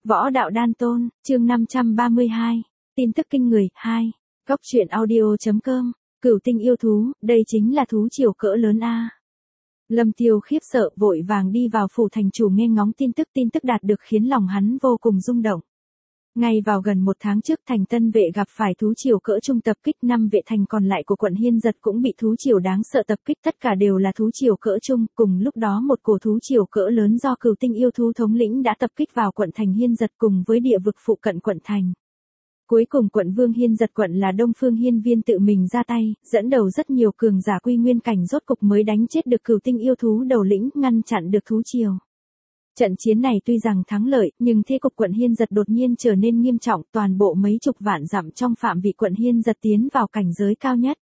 Võ đạo đan tôn, chương 532. Tin tức kinh người, 2. Góc truyện audio.com. Cửu tinh yêu thú, đây chính là thú triều cỡ lớn a. Lâm Tiêu khiếp sợ vội vàng đi vào phủ thành chủ nghe ngóng tin tức đạt được khiến lòng hắn vô cùng rung động. Ngay vào gần một tháng trước thành Tân Vệ gặp phải thú triều cỡ trung tập kích, 5 vệ thành còn lại của quận Hiên Giật cũng bị thú triều đáng sợ tập kích, tất cả đều là thú triều cỡ trung. Cùng lúc đó một cổ thú triều cỡ lớn do Cửu tinh yêu thú thống lĩnh đã tập kích vào quận thành Hiên Giật cùng với địa vực phụ cận quận thành. Cuối cùng quận Vương Hiên Giật quận là Đông Phương Hiên Viên tự mình ra tay, dẫn đầu rất nhiều cường giả quy nguyên cảnh rốt cục mới đánh chết được Cửu tinh yêu thú đầu lĩnh, ngăn chặn được thú triều. Trận chiến này tuy rằng thắng lợi, nhưng thế cục quận Hiên Giật đột nhiên trở nên nghiêm trọng, toàn bộ mấy chục vạn dặm trong phạm vi quận Hiên Giật tiến vào cảnh giới cao nhất.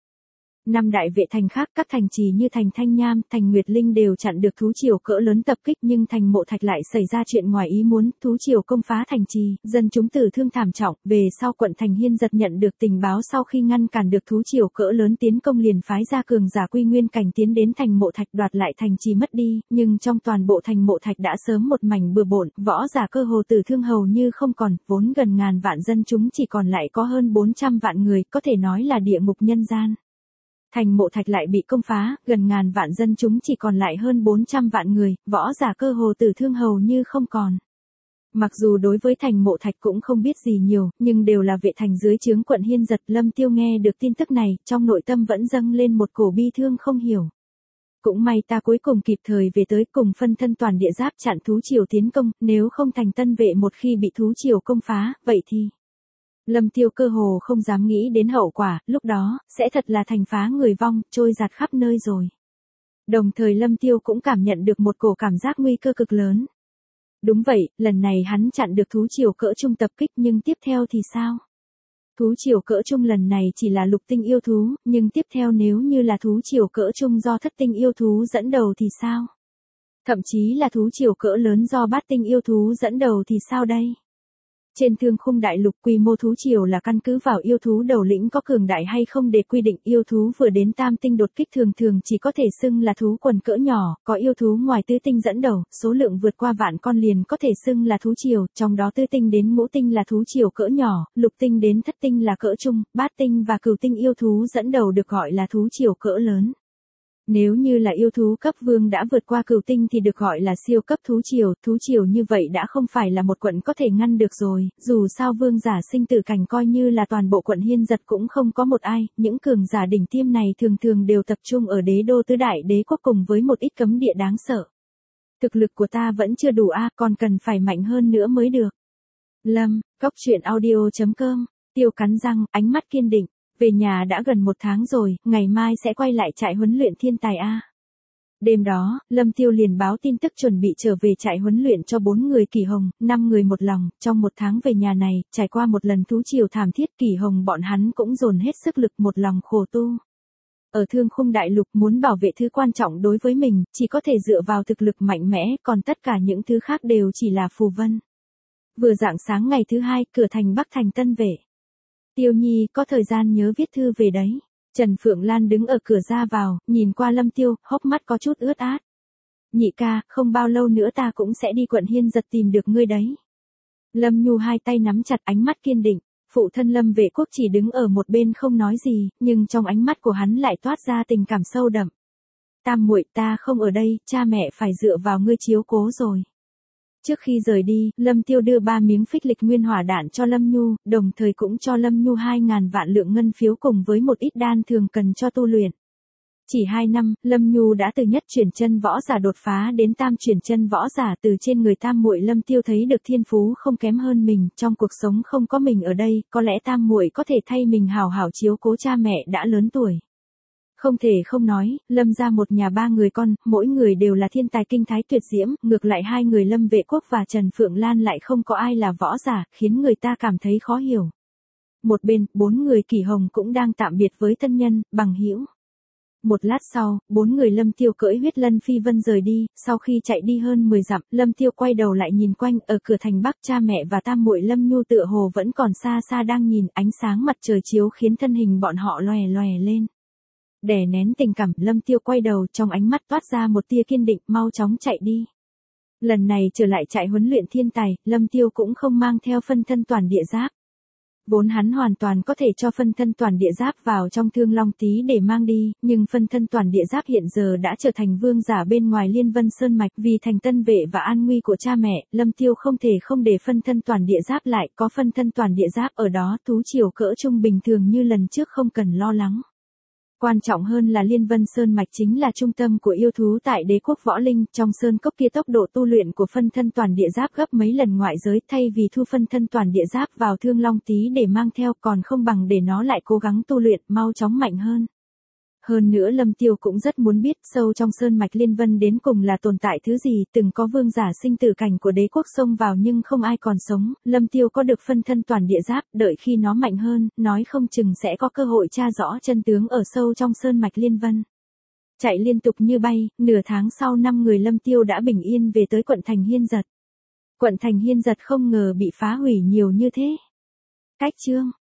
5 đại vệ thành khác, các thành trì như thành Thanh Nham, thành Nguyệt Linh đều chặn được thú triều cỡ lớn tập kích, nhưng thành Mộ Thạch lại xảy ra chuyện ngoài ý muốn, thú triều công phá thành trì, dân chúng tử thương thảm trọng. Về sau quận thành Hiên Giật nhận được tình báo, sau khi ngăn cản được thú triều cỡ lớn tiến công liền phái ra cường giả quy nguyên cảnh tiến đến thành Mộ Thạch đoạt lại thành trì mất đi, nhưng trong toàn bộ thành Mộ Thạch đã sớm một mảnh bừa bộn, võ giả cơ hồ tử thương hầu như không còn, vốn gần ngàn vạn dân chúng chỉ còn lại có hơn 400 vạn người, có thể nói là địa ngục nhân gian. Thành Mộ Thạch lại bị công phá, gần ngàn vạn dân chúng chỉ còn lại hơn 400 vạn người, võ giả cơ hồ tử thương hầu như không còn. Mặc dù đối với thành Mộ Thạch cũng không biết gì nhiều, nhưng đều là vệ thành dưới trướng quận Hiên Giật. Lâm Tiêu nghe được tin tức này, trong nội tâm vẫn dâng lên một cổ bi thương không hiểu. Cũng may ta cuối cùng kịp thời về tới, cùng phân thân toàn địa giáp chặn thú triều tiến công, nếu không thành Tân Vệ một khi bị thú triều công phá, vậy thì... Lâm Tiêu cơ hồ không dám nghĩ đến hậu quả, lúc đó, sẽ thật là thành phá người vong, trôi giạt khắp nơi rồi. Đồng thời Lâm Tiêu cũng cảm nhận được một cổ cảm giác nguy cơ cực lớn. Đúng vậy, lần này hắn chặn được thú triều cỡ trung tập kích, nhưng tiếp theo thì sao? Thú triều cỡ trung lần này chỉ là lục tinh yêu thú, nhưng tiếp theo nếu như là thú triều cỡ trung do thất tinh yêu thú dẫn đầu thì sao? Thậm chí là thú triều cỡ lớn do bát tinh yêu thú dẫn đầu thì sao đây? Trên thương khung đại lục, quy mô thú triều là căn cứ vào yêu thú đầu lĩnh có cường đại hay không để quy định. Yêu thú vừa đến tam tinh đột kích thường chỉ có thể xưng là thú quần cỡ nhỏ, có yêu thú ngoài tứ tinh dẫn đầu, số lượng vượt qua vạn con liền có thể xưng là thú triều, trong đó tứ tinh đến ngũ tinh là thú triều cỡ nhỏ, lục tinh đến thất tinh là cỡ trung, bát tinh và cửu tinh yêu thú dẫn đầu được gọi là thú triều cỡ lớn. Nếu như là yêu thú cấp vương đã vượt qua cửu tinh thì được gọi là siêu cấp thú triều như vậy đã không phải là một quận có thể ngăn được rồi, dù sao vương giả sinh tử cảnh coi như là toàn bộ quận Hiên Giật cũng không có một ai, những cường giả đỉnh tiêm này thường đều tập trung ở đế đô tứ đại đế quốc cùng với một ít cấm địa đáng sợ. Thực lực của ta vẫn chưa đủ còn cần phải mạnh hơn nữa mới được. Lâm, góc truyện audio.com, Tiêu cắn răng, ánh mắt kiên định. Về nhà đã gần một tháng rồi, ngày mai sẽ quay lại trại huấn luyện thiên tài Đêm đó, Lâm Tiêu liền báo tin tức chuẩn bị trở về trại huấn luyện cho 4 người Kỳ Hồng, 5 người một lòng, trong một tháng về nhà này, trải qua một lần thú triều thảm thiết, Kỳ Hồng bọn hắn cũng dồn hết sức lực một lòng khổ tu. Ở thương khung đại lục muốn bảo vệ thứ quan trọng đối với mình, chỉ có thể dựa vào thực lực mạnh mẽ, còn tất cả những thứ khác đều chỉ là phù vân. Vừa rạng sáng ngày thứ 2, cửa thành Bắc thành Tân Vệ. Tiêu Nhi, có thời gian nhớ viết thư về đấy. Trần Phượng Lan đứng ở cửa ra vào, nhìn qua Lâm Tiêu, hốc mắt có chút ướt át. Nhị ca, không bao lâu nữa ta cũng sẽ đi quận Hiên Giật tìm được ngươi đấy. Lâm Nhu hai tay nắm chặt, ánh mắt kiên định. Phụ thân Lâm Vệ Quốc chỉ đứng ở một bên không nói gì, nhưng trong ánh mắt của hắn lại toát ra tình cảm sâu đậm. Tam muội, ta không ở đây, cha mẹ phải dựa vào ngươi chiếu cố rồi. Trước khi rời đi, Lâm Tiêu đưa 3 miếng phích lịch nguyên hỏa đạn cho Lâm Nhu, đồng thời cũng cho Lâm Nhu 2.000 vạn lượng ngân phiếu cùng với một ít đan thường cần cho tu luyện. Chỉ 2 năm, Lâm Nhu đã từ nhất chuyển chân võ giả đột phá đến tam chuyển chân võ giả. Từ trên người tam muội Lâm Tiêu thấy được thiên phú không kém hơn mình, trong cuộc sống không có mình ở đây, có lẽ tam muội có thể thay mình hảo hảo chiếu cố cha mẹ đã lớn tuổi. Không thể không nói, Lâm gia một nhà 3 người con, mỗi người đều là thiên tài kinh thái tuyệt diễm, ngược lại 2 người Lâm Vệ Quốc và Trần Phượng Lan lại không có ai là võ giả, khiến người ta cảm thấy khó hiểu. Một bên, 4 người Kỳ Hồng cũng đang tạm biệt với thân nhân, bằng hữu. Một lát sau, 4 người Lâm Tiêu cưỡi huyết lân phi vân rời đi, sau khi chạy đi hơn 10 dặm, Lâm Tiêu quay đầu lại nhìn quanh, ở cửa thành Bắc cha mẹ và tam muội Lâm Nhu tựa hồ vẫn còn xa xa đang nhìn, ánh sáng mặt trời chiếu khiến thân hình bọn họ lòe lên. Đè nén tình cảm, Lâm Tiêu quay đầu, trong ánh mắt toát ra một tia kiên định, mau chóng chạy đi. Lần này trở lại trại huấn luyện thiên tài, Lâm Tiêu cũng không mang theo phân thân toàn địa giáp. Vốn hắn hoàn toàn có thể cho phân thân toàn địa giáp vào trong Thương Long Tí để mang đi, nhưng phân thân toàn địa giáp hiện giờ đã trở thành vương giả bên ngoài Liên Vân Sơn Mạch, vì thành tân vệ và an nguy của cha mẹ, Lâm Tiêu không thể không để phân thân toàn địa giáp lại, có phân thân toàn địa giáp ở đó, thú triều cỡ trung bình thường như lần trước không cần lo lắng. Quan trọng hơn là Liên Vân Sơn Mạch chính là trung tâm của yêu thú tại đế quốc võ linh, trong sơn cốc kia tốc độ tu luyện của phân thân toàn địa giáp gấp mấy lần ngoại giới, thay vì thu phân thân toàn địa giáp vào Thương Long Tí để mang theo, còn không bằng để nó lại cố gắng tu luyện, mau chóng mạnh hơn. Hơn nữa Lâm Tiêu cũng rất muốn biết sâu trong sơn mạch Liên Vân đến cùng là tồn tại thứ gì, từng có vương giả sinh tử cảnh của đế quốc xông vào nhưng không ai còn sống, Lâm Tiêu có được phân thân toàn địa giáp, đợi khi nó mạnh hơn, nói không chừng sẽ có cơ hội tra rõ chân tướng ở sâu trong sơn mạch Liên Vân. Chạy liên tục như bay, nửa tháng sau 5 người Lâm Tiêu đã bình yên về tới quận thành Hiên Giật. Quận thành Hiên Giật không ngờ bị phá hủy nhiều như thế. Cách chương